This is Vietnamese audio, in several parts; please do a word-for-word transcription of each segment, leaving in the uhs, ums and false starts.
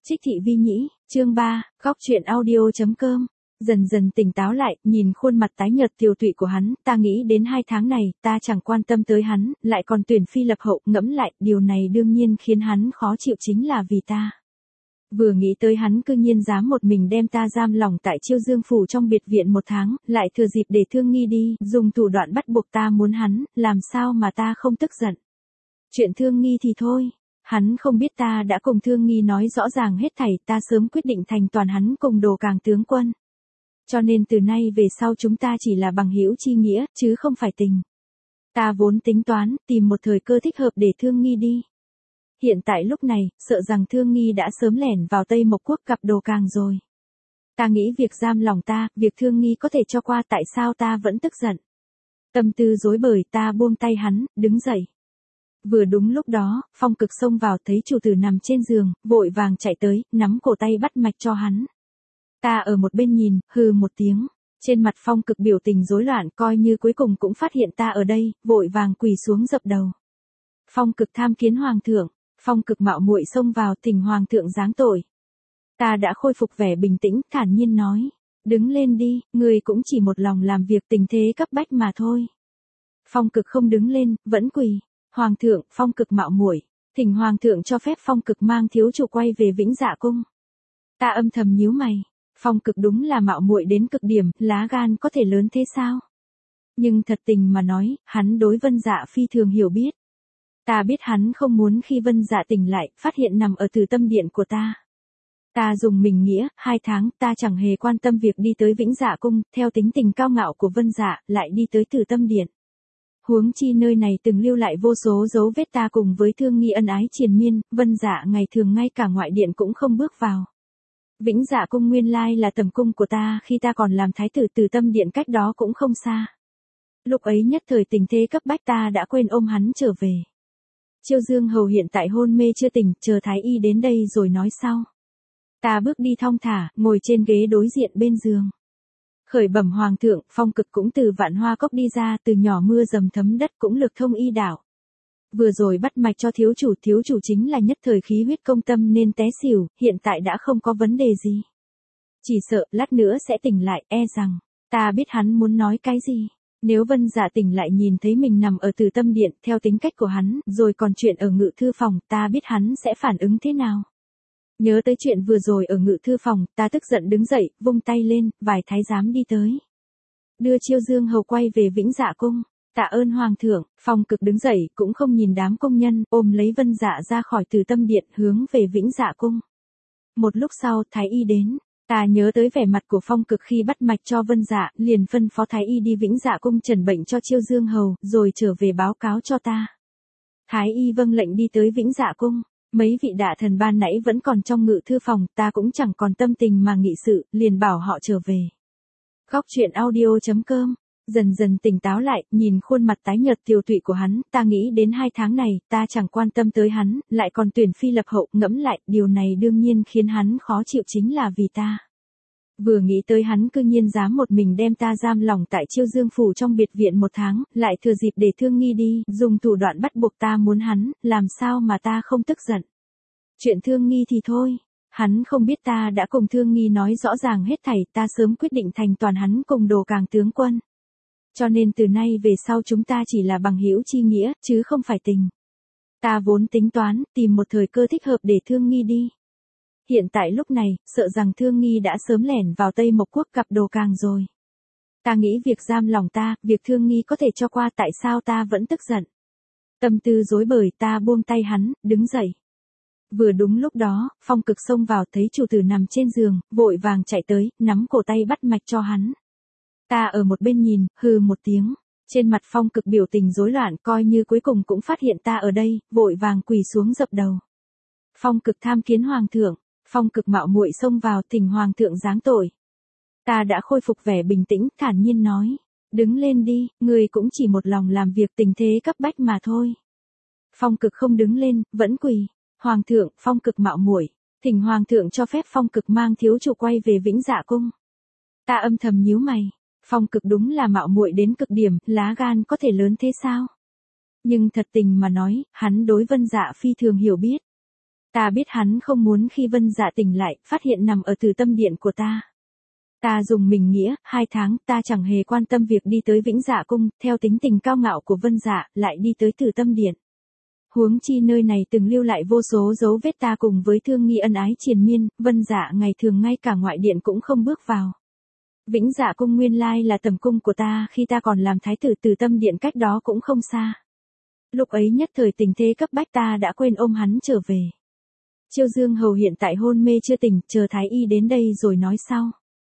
Trích Thị Vi Nhĩ, chương ba, góc truyện audio.com. Dần dần tỉnh táo lại, nhìn khuôn mặt tái nhợt tiều tụy của hắn, ta nghĩ đến hai tháng này, ta chẳng quan tâm tới hắn, lại còn tuyển phi lập hậu, ngẫm lại, điều này đương nhiên khiến hắn khó chịu chính là vì ta. Vừa nghĩ tới hắn cư nhiên dám một mình đem ta giam lỏng tại Chiêu Dương phủ trong biệt viện một tháng, lại thừa dịp để Thương Nghi đi, dùng thủ đoạn bắt buộc ta muốn hắn, làm sao mà ta không tức giận. Chuyện Thương Nghi thì thôi. Hắn không biết ta đã cùng Thương Nghi nói rõ ràng hết thảy, ta sớm quyết định thành toàn hắn cùng Đồ Càng tướng quân. Cho nên từ nay về sau chúng ta chỉ là bằng hữu chi nghĩa, chứ không phải tình. Ta vốn tính toán, tìm một thời cơ thích hợp để Thương Nghi đi. Hiện tại lúc này, sợ rằng Thương Nghi đã sớm lẻn vào Tây Mộc Quốc gặp Đồ Càng rồi. Ta nghĩ việc giam lòng ta, việc Thương Nghi có thể cho qua, tại sao ta vẫn tức giận. Tâm tư rối bời, ta buông tay hắn, đứng dậy. Vừa đúng lúc đó, Phong Cực xông vào thấy chủ tử nằm trên giường, vội vàng chạy tới, nắm cổ tay bắt mạch cho hắn. Ta ở một bên nhìn, hừ một tiếng. Trên mặt Phong Cực biểu tình rối loạn, coi như cuối cùng cũng phát hiện ta ở đây, vội vàng quỳ xuống dập đầu. Phong Cực tham kiến hoàng thượng. Phong Cực mạo muội xông vào, thỉnh hoàng thượng giáng tội. Ta đã khôi phục vẻ bình tĩnh, thản nhiên nói. Đứng lên đi, người cũng chỉ một lòng làm việc tình thế cấp bách mà thôi. Phong Cực không đứng lên, vẫn quỳ. Hoàng thượng, Phong Cực mạo muội, thỉnh hoàng thượng cho phép Phong Cực mang thiếu chủ quay về Vĩnh Dạ cung. Ta âm thầm nhíu mày, Phong Cực đúng là mạo muội đến cực điểm, lá gan có thể lớn thế sao? Nhưng thật tình mà nói, hắn đối Vân Dạ phi thường hiểu biết. Ta biết hắn không muốn khi Vân Dạ tỉnh lại, phát hiện nằm ở Từ Tâm điện của ta. Ta dùng mình nghĩa, hai tháng, ta chẳng hề quan tâm việc đi tới Vĩnh Dạ cung, theo tính tình cao ngạo của Vân Dạ, lại đi tới Từ Tâm điện. Huống chi nơi này từng lưu lại vô số dấu vết ta cùng với Thương Nghi ân ái triền miên, Vân Dạ ngày thường ngay cả ngoại điện cũng không bước vào. Vĩnh Dạ cung nguyên lai là tầm cung của ta khi ta còn làm thái tử, Từ Tâm điện cách đó cũng không xa. Lúc ấy nhất thời tình thế cấp bách ta đã quên ôm hắn trở về. Chiêu Dương hầu hiện tại hôn mê chưa tỉnh, chờ thái y đến đây rồi nói sau. Ta bước đi thong thả, ngồi trên ghế đối diện bên giường. Khởi bẩm hoàng thượng, Phong Cực cũng từ Vạn Hoa Cốc đi ra, từ nhỏ mưa dầm thấm đất cũng lực thông y đạo. Vừa rồi bắt mạch cho thiếu chủ, thiếu chủ chính là nhất thời khí huyết công tâm nên té xỉu, hiện tại đã không có vấn đề gì. Chỉ sợ, lát nữa sẽ tỉnh lại, e rằng, ta biết hắn muốn nói cái gì. Nếu Vân Dạ tỉnh lại nhìn thấy mình nằm ở Từ Tâm điện, theo tính cách của hắn, rồi còn chuyện ở ngự thư phòng, ta biết hắn sẽ phản ứng thế nào. Nhớ tới chuyện vừa rồi ở ngự thư phòng, ta tức giận đứng dậy, vung tay lên, vài thái giám đi tới. Đưa Chiêu Dương hầu quay về Vĩnh Dạ cung. Tạ ơn hoàng thượng. Phong Cực đứng dậy, cũng không nhìn đám công nhân, ôm lấy Vân Dạ ra khỏi Từ Tâm điện, hướng về Vĩnh Dạ cung. Một lúc sau, thái y đến. Ta nhớ tới vẻ mặt của Phong Cực khi bắt mạch cho Vân Dạ, liền phân phó thái y đi Vĩnh Dạ cung trần bệnh cho Chiêu Dương hầu, rồi trở về báo cáo cho ta. Thái y vâng lệnh đi tới Vĩnh Dạ cung. Mấy vị đạ thần ban nãy vẫn còn trong ngự thư phòng, ta cũng chẳng còn tâm tình mà nghị sự, liền bảo họ trở về. Góc truyện audio.com. Dần dần tỉnh táo lại, nhìn khuôn mặt tái nhợt tiều tụy của hắn, ta nghĩ đến hai tháng này, ta chẳng quan tâm tới hắn, lại còn tuyển phi lập hậu, ngẫm lại, điều này đương nhiên khiến hắn khó chịu chính là vì ta. Vừa nghĩ tới hắn cư nhiên dám một mình đem ta giam lỏng tại Chiêu Dương phủ trong biệt viện một tháng, lại thừa dịp để Thương Nghi đi, dùng thủ đoạn bắt buộc ta muốn hắn, làm sao mà ta không tức giận. Chuyện Thương Nghi thì thôi. Hắn không biết ta đã cùng Thương Nghi nói rõ ràng hết thảy, ta sớm quyết định thành toàn hắn cùng Đồ Càng tướng quân. Cho nên từ nay về sau chúng ta chỉ là bằng hữu chi nghĩa, chứ không phải tình. Ta vốn tính toán, tìm một thời cơ thích hợp để Thương Nghi đi. Hiện tại lúc này, sợ rằng Thương Nghi đã sớm lẻn vào Tây Mộc Quốc gặp Đồ Càng rồi. Ta nghĩ việc giam lòng ta, việc Thương Nghi có thể cho qua, tại sao ta vẫn tức giận. Tâm tư rối bời, ta buông tay hắn, đứng dậy. Vừa đúng lúc đó, Phong Cực xông vào thấy chủ tử nằm trên giường, vội vàng chạy tới, nắm cổ tay bắt mạch cho hắn. Ta ở một bên nhìn, hừ một tiếng. Trên mặt Phong Cực biểu tình rối loạn, coi như cuối cùng cũng phát hiện ta ở đây, vội vàng quỳ xuống dập đầu. Phong Cực tham kiến hoàng thượng. Phong Cực mạo muội xông vào, thỉnh hoàng thượng giáng tội. Ta đã khôi phục vẻ bình tĩnh, thản nhiên nói. Đứng lên đi, người cũng chỉ một lòng làm việc tình thế cấp bách mà thôi. Phong Cực không đứng lên, vẫn quỳ. Hoàng thượng, Phong Cực mạo muội, thỉnh hoàng thượng cho phép Phong Cực mang thiếu chủ quay về Vĩnh Dạ cung. Ta âm thầm nhíu mày, Phong Cực đúng là mạo muội đến cực điểm, lá gan có thể lớn thế sao? Nhưng thật tình mà nói, hắn đối Vân Dạ phi thường hiểu biết. Ta biết hắn không muốn khi Vân Dạ tỉnh lại, phát hiện nằm ở Từ Tâm Điện của ta. Ta dùng mình nghĩa, hai tháng, ta chẳng hề quan tâm việc đi tới Vĩnh Dạ Cung, theo tính tình cao ngạo của Vân Dạ, lại đi tới Từ Tâm Điện. Huống chi nơi này từng lưu lại vô số dấu vết ta cùng với Thương Nghi ân ái triền miên, Vân Dạ ngày thường ngay cả ngoại điện cũng không bước vào. Vĩnh Dạ Cung nguyên lai là tầm cung của ta khi ta còn làm thái tử, Từ Tâm Điện cách đó cũng không xa. Lúc ấy nhất thời tình thế cấp bách ta đã quên ôm hắn trở về. Chiêu Dương Hầu hiện tại hôn mê chưa tỉnh, chờ Thái Y đến đây rồi nói sau.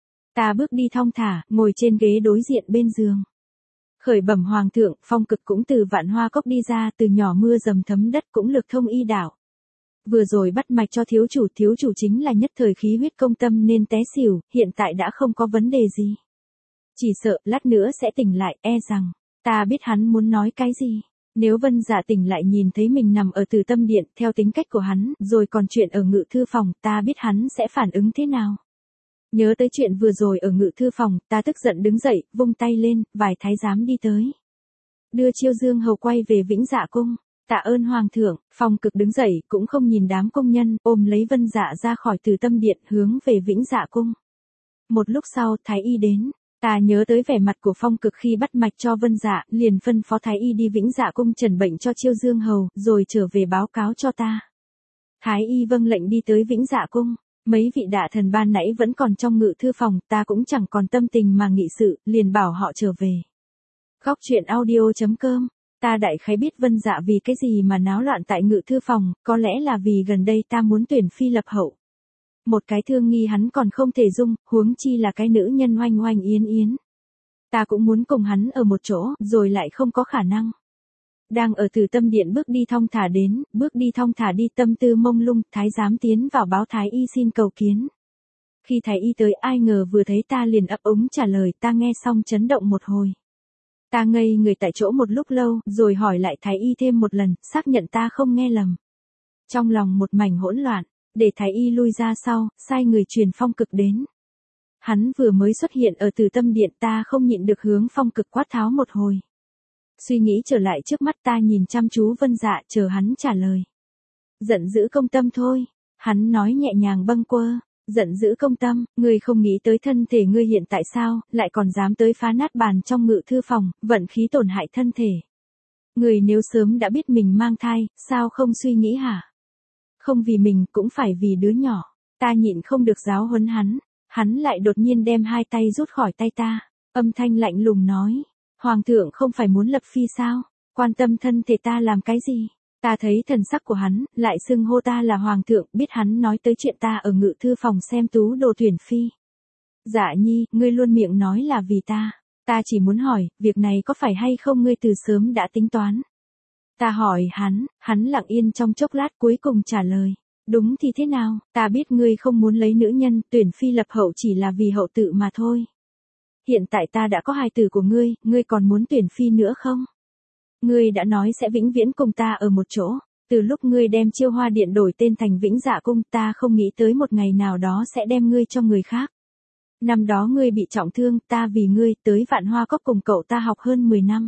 Ta bước đi thong thả, ngồi trên ghế đối diện bên giường. Khởi bẩm hoàng thượng, Phong Cực cũng từ Vạn Hoa Cốc đi ra, từ nhỏ mưa dầm thấm đất cũng lực thông y đạo. Vừa rồi bắt mạch cho thiếu chủ, thiếu chủ chính là nhất thời khí huyết công tâm nên té xỉu, hiện tại đã không có vấn đề gì. Chỉ sợ lát nữa sẽ tỉnh lại, e rằng, ta biết hắn muốn nói cái gì. Nếu Vân Dạ tỉnh lại nhìn thấy mình nằm ở Từ Tâm Điện, theo tính cách của hắn, rồi còn chuyện ở ngự thư phòng, ta biết hắn sẽ phản ứng thế nào. Nhớ tới chuyện vừa rồi ở ngự thư phòng, ta tức giận đứng dậy, vung tay lên, vài thái giám đi tới. Đưa Chiêu Dương Hầu quay về Vĩnh Dạ Cung. Tạ ơn hoàng thượng. Phong Cực đứng dậy, cũng không nhìn đám công nhân, ôm lấy Vân Dạ ra khỏi Từ Tâm Điện, hướng về Vĩnh Dạ Cung. Một lúc sau, Thái Y đến. Ta nhớ tới vẻ mặt của Phong Cực khi bắt mạch cho Vân Dạ, liền phân phó Thái Y đi Vĩnh Dạ Cung trần bệnh cho Chiêu Dương Hầu, rồi trở về báo cáo cho ta. Thái Y vâng lệnh đi tới Vĩnh Dạ Cung. Mấy vị đạ thần ban nãy vẫn còn trong ngự thư phòng, ta cũng chẳng còn tâm tình mà nghị sự, liền bảo họ trở về. Góc truyện audio chấm com. Ta đại khái biết Vân Dạ vì cái gì mà náo loạn tại ngự thư phòng, có lẽ là vì gần đây ta muốn tuyển phi lập hậu. Một cái Thương Nghi hắn còn không thể dung, huống chi là cái nữ nhân Oanh Oanh Yến Yến. Ta cũng muốn cùng hắn ở một chỗ, rồi lại không có khả năng. Đang ở Từ Tâm Điện bước đi thong thả đến, bước đi thong thả đi tâm tư mông lung, thái giám tiến vào báo Thái Y xin cầu kiến. Khi Thái Y tới, ai ngờ vừa thấy ta liền ấp úng trả lời, ta nghe xong chấn động một hồi. Ta ngây người tại chỗ một lúc lâu, rồi hỏi lại Thái Y thêm một lần, xác nhận ta không nghe lầm. Trong lòng một mảnh hỗn loạn, để Thái Y lui ra sau, sai người truyền Phong Cực đến. Hắn vừa mới xuất hiện ở Từ Tâm Điện, ta không nhịn được hướng Phong Cực quát tháo một hồi. Suy nghĩ trở lại trước mắt, ta nhìn chăm chú Vân Dạ, chờ hắn trả lời. Giận dữ công tâm thôi. Hắn nói nhẹ nhàng bâng quơ. Giận dữ công tâm, ngươi không nghĩ tới thân thể ngươi hiện tại sao, lại còn dám tới phá nát bàn trong ngự thư phòng, vận khí tổn hại thân thể. Ngươi nếu sớm đã biết mình mang thai, sao không suy nghĩ hả? Không vì mình, cũng phải vì đứa nhỏ. Ta nhịn không được giáo huấn hắn. Hắn lại đột nhiên đem hai tay rút khỏi tay ta. Âm thanh lạnh lùng nói. Hoàng thượng không phải muốn lập phi sao? Quan tâm thân thể ta làm cái gì? Ta thấy thần sắc của hắn, lại xưng hô ta là hoàng thượng, biết hắn nói tới chuyện ta ở ngự thư phòng xem tú đồ tuyển phi. Dạ nhi, ngươi luôn miệng nói là vì ta. Ta chỉ muốn hỏi, việc này có phải hay không ngươi từ sớm đã tính toán? Ta hỏi hắn, hắn lặng yên trong chốc lát cuối cùng trả lời. Đúng thì thế nào, ta biết ngươi không muốn lấy nữ nhân, tuyển phi lập hậu chỉ là vì hậu tự mà thôi. Hiện tại ta đã có hài tử của ngươi, ngươi còn muốn tuyển phi nữa không? Ngươi đã nói sẽ vĩnh viễn cùng ta ở một chỗ, từ lúc ngươi đem Chiêu Hoa Điện đổi tên thành Vĩnh Dạ Cung, ta không nghĩ tới một ngày nào đó sẽ đem ngươi cho người khác. Năm đó ngươi bị trọng thương, ta vì ngươi tới Vạn Hoa Cốc cùng cậu ta học hơn mười năm.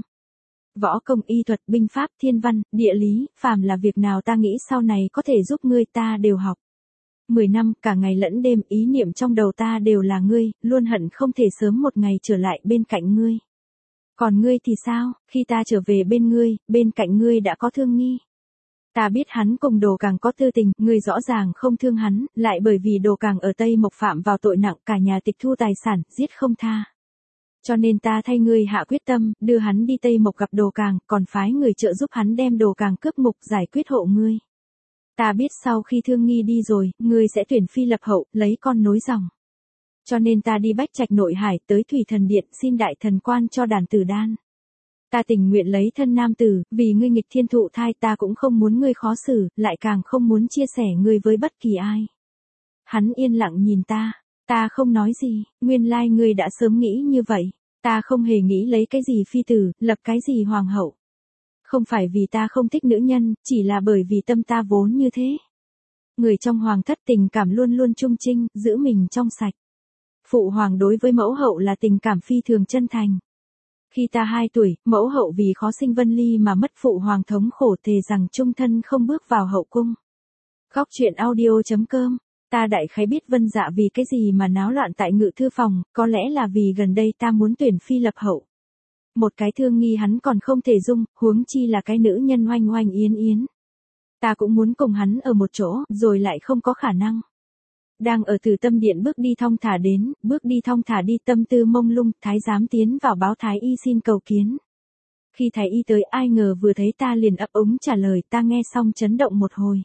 Võ công, y thuật, binh pháp, thiên văn, địa lý, phàm là việc nào ta nghĩ sau này có thể giúp ngươi ta đều học. Mười năm, cả ngày lẫn đêm, ý niệm trong đầu ta đều là ngươi, luôn hận không thể sớm một ngày trở lại bên cạnh ngươi. Còn ngươi thì sao, khi ta trở về bên ngươi, bên cạnh ngươi đã có Thương Nghi. Ta biết hắn cùng Đồ Càng có tư tình, ngươi rõ ràng không thương hắn, lại bởi vì Đồ Càng ở Tây Mộc phạm vào tội nặng, cả nhà tịch thu tài sản, giết không tha. Cho nên ta thay ngươi hạ quyết tâm, đưa hắn đi Tây Mộc gặp Đồ Càng, còn phái người trợ giúp hắn đem Đồ Càng cướp ngục giải quyết hộ ngươi. Ta biết sau khi Thương Nghi đi rồi, ngươi sẽ tuyển phi lập hậu, lấy con nối dòng. Cho nên ta đi Bách Trạch Nội Hải tới Thủy Thần Điện xin đại thần quan cho đàn tử đan. Ta tình nguyện lấy thân nam tử, vì ngươi nghịch thiên thụ thai, ta cũng không muốn ngươi khó xử, lại càng không muốn chia sẻ ngươi với bất kỳ ai. Hắn yên lặng nhìn ta, ta không nói gì, nguyên lai ngươi đã sớm nghĩ như vậy, ta không hề nghĩ lấy cái gì phi tử, lập cái gì hoàng hậu. Không phải vì ta không thích nữ nhân, chỉ là bởi vì tâm ta vốn như thế. Người trong hoàng thất tình cảm luôn luôn trung trinh, giữ mình trong sạch. Phụ hoàng đối với mẫu hậu là tình cảm phi thường chân thành. Khi ta hai tuổi, mẫu hậu vì khó sinh Vân Ly mà mất phụ hoàng thống khổ thề rằng chung thân không bước vào hậu cung. Góc chuyện audio chấm com. Ta đại khái biết Vân Dạ vì cái gì mà náo loạn tại ngự thư phòng, có lẽ là vì gần đây ta muốn tuyển phi lập hậu. Một cái thương nghi hắn còn không thể dung, huống chi là cái nữ nhân oanh oanh yến yến. Ta cũng muốn cùng hắn ở một chỗ, rồi lại không có khả năng. Đang ở Từ Tâm Điện bước đi thong thả đến, bước đi thong thả đi tâm tư mông lung, thái giám tiến vào báo thái y xin cầu kiến. Khi thái y tới ai ngờ vừa thấy ta liền ấp úng trả lời, ta nghe xong chấn động một hồi.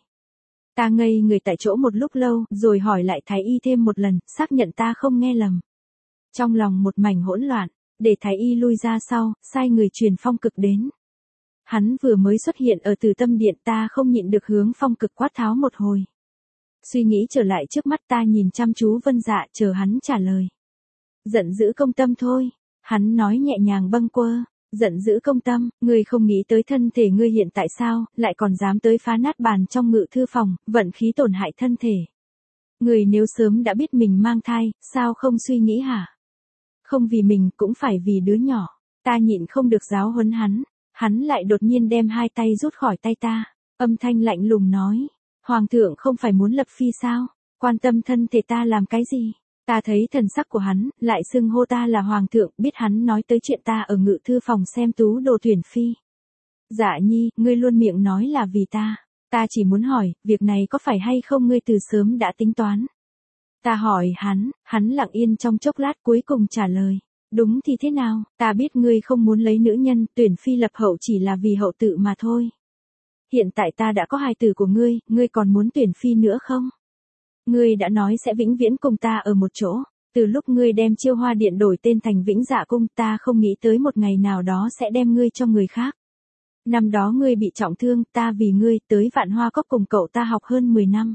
Ta ngây người tại chỗ một lúc lâu, rồi hỏi lại thái y thêm một lần, xác nhận ta không nghe lầm. Trong lòng một mảnh hỗn loạn, để thái y lui ra sau, sai người truyền Phong Cực đến. Hắn vừa mới xuất hiện ở Từ Tâm Điện, ta không nhịn được hướng Phong Cực quát tháo một hồi. Suy nghĩ trở lại trước mắt, ta nhìn chăm chú Vân Dạ chờ hắn trả lời. Giận dữ công tâm thôi, hắn nói nhẹ nhàng bâng quơ. Giận dữ công tâm, ngươi không nghĩ tới thân thể ngươi hiện tại sao, lại còn dám tới phá nát bàn trong ngự thư phòng, vận khí tổn hại thân thể. Ngươi nếu sớm đã biết mình mang thai, sao không suy nghĩ hả? Không vì mình, cũng phải vì đứa nhỏ. Ta nhịn không được giáo huấn hắn, hắn lại đột nhiên đem hai tay rút khỏi tay ta, âm thanh lạnh lùng nói, Hoàng thượng không phải muốn lập phi sao, quan tâm thân thể ta làm cái gì? Ta thấy thần sắc của hắn, lại xưng hô ta là Hoàng thượng, biết hắn nói tới chuyện ta ở ngự thư phòng xem tú đồ tuyển phi. Dạ nhi, ngươi luôn miệng nói là vì ta. Ta chỉ muốn hỏi, việc này có phải hay không ngươi từ sớm đã tính toán? Ta hỏi hắn, hắn lặng yên trong chốc lát cuối cùng trả lời. Đúng thì thế nào, ta biết ngươi không muốn lấy nữ nhân, tuyển phi lập hậu chỉ là vì hậu tự mà thôi. Hiện tại ta đã có hài tử của ngươi, ngươi còn muốn tuyển phi nữa không? Ngươi đã nói sẽ vĩnh viễn cùng ta ở một chỗ, từ lúc ngươi đem Chiêu Hoa Điện đổi tên thành Vĩnh Dạ Cung, ta không nghĩ tới một ngày nào đó sẽ đem ngươi cho người khác. Năm đó ngươi bị trọng thương, ta vì ngươi tới Vạn Hoa Cốc cùng cậu ta học hơn mười năm.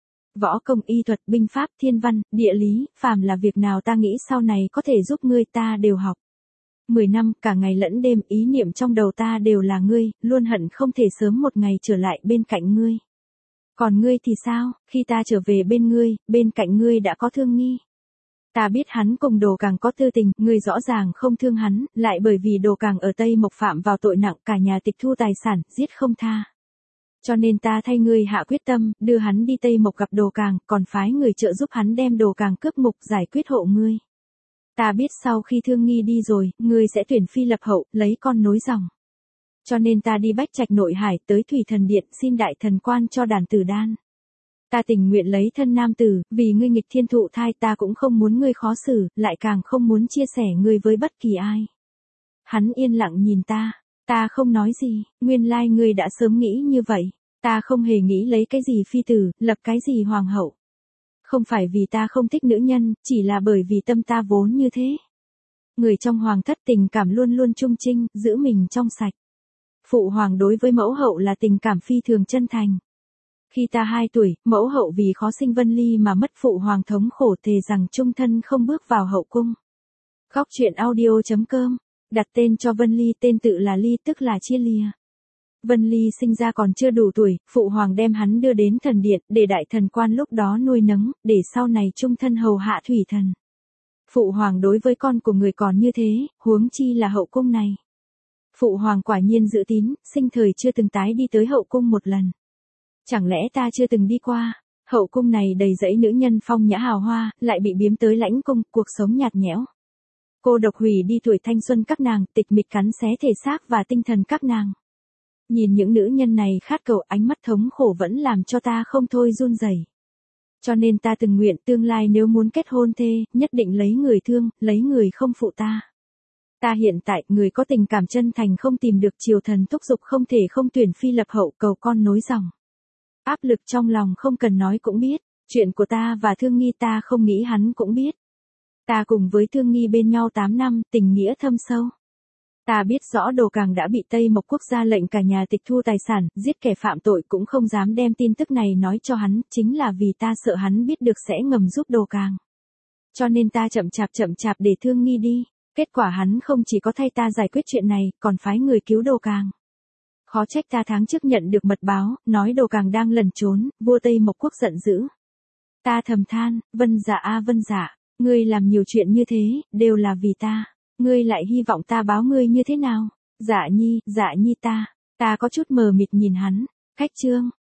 Võ công, y thuật, binh pháp, thiên văn, địa lý, phàm là việc nào ta nghĩ sau này có thể giúp ngươi ta đều học. Mười năm, cả ngày lẫn đêm, ý niệm trong đầu ta đều là ngươi, luôn hận không thể sớm một ngày trở lại bên cạnh ngươi. Còn ngươi thì sao, khi ta trở về bên ngươi, bên cạnh ngươi đã có Thương Nghi. Ta biết hắn cùng Đồ Càng có tư tình, ngươi rõ ràng không thương hắn, lại bởi vì Đồ Càng ở Tây Mộc phạm vào tội nặng, cả nhà tịch thu tài sản, giết không tha. Cho nên ta thay ngươi hạ quyết tâm, đưa hắn đi Tây Mộc gặp Đồ Càng, còn phái người trợ giúp hắn đem Đồ Càng cướp ngục, giải quyết hộ ngươi. Ta biết sau khi Thương Nghi đi rồi, ngươi sẽ tuyển phi lập hậu, lấy con nối dòng. Cho nên ta đi Bách Trạch Nội Hải tới Thủy Thần Điện xin đại thần quan cho đàn tử đan. Ta tình nguyện lấy thân nam tử, vì ngươi nghịch thiên thụ thai, ta cũng không muốn ngươi khó xử, lại càng không muốn chia sẻ ngươi với bất kỳ ai. Hắn yên lặng nhìn ta, ta không nói gì, nguyên lai ngươi đã sớm nghĩ như vậy, ta không hề nghĩ lấy cái gì phi tử, lập cái gì hoàng hậu. Không phải vì ta không thích nữ nhân, chỉ là bởi vì tâm ta vốn như thế. Người trong hoàng thất tình cảm luôn luôn trung trinh, giữ mình trong sạch. Phụ hoàng đối với mẫu hậu là tình cảm phi thường chân thành. Khi ta hai tuổi, mẫu hậu vì khó sinh Vân Ly mà mất phụ hoàng thống khổ, thề rằng chung thân không bước vào hậu cung. Góc chuyện audio chấm com, đặt tên cho Vân Ly, tên tự là Ly tức là chia lìa. Vân Ly sinh ra còn chưa đủ tuổi, phụ hoàng đem hắn đưa đến thần điện, để đại thần quan lúc đó nuôi nấng, để sau này chung thân hầu hạ thủy thần. Phụ hoàng đối với con của người còn như thế, huống chi là hậu cung này. Phụ hoàng quả nhiên giữ tín, sinh thời chưa từng tái đi tới hậu cung một lần. Chẳng lẽ ta chưa từng đi qua, hậu cung này đầy dẫy nữ nhân phong nhã hào hoa, lại bị biếm tới lãnh cung, cuộc sống nhạt nhẽo. Cô độc hủy đi tuổi thanh xuân các nàng, tịch mịch cắn xé thể xác và tinh thần các nàng. Nhìn những nữ nhân này khát cầu, ánh mắt thống khổ vẫn làm cho ta không thôi run rẩy. Cho nên ta từng nguyện tương lai nếu muốn kết hôn thê, nhất định lấy người thương, lấy người không phụ ta. Ta hiện tại, người có tình cảm chân thành không tìm được triều thần thúc giục không thể không tuyển phi lập hậu, cầu con nối dòng. Áp lực trong lòng không cần nói cũng biết, chuyện của ta và Thương Nghi ta không nghĩ hắn cũng biết. Ta cùng với Thương Nghi bên nhau tám năm, tình nghĩa thâm sâu. Ta biết rõ Đồ Càng đã bị Tây Mộc Quốc ra lệnh cả nhà tịch thu tài sản, giết kẻ phạm tội, cũng không dám đem tin tức này nói cho hắn, chính là vì ta sợ hắn biết được sẽ ngầm giúp Đồ Càng. Cho nên ta chậm chạp chậm chạp để Thương Nghi đi, kết quả hắn không chỉ có thay ta giải quyết chuyện này, còn phái người cứu Đồ Càng. Khó trách ta tháng trước nhận được mật báo, nói Đồ Càng đang lẩn trốn, vua Tây Mộc Quốc giận dữ. Ta thầm than, Vân Dạ a Vân Dạ, ngươi làm nhiều chuyện như thế, đều là vì ta. Ngươi lại hy vọng ta báo ngươi như thế nào? Dạ nhi, dạ nhi ta. Ta có chút mờ mịt nhìn hắn. Khách trương,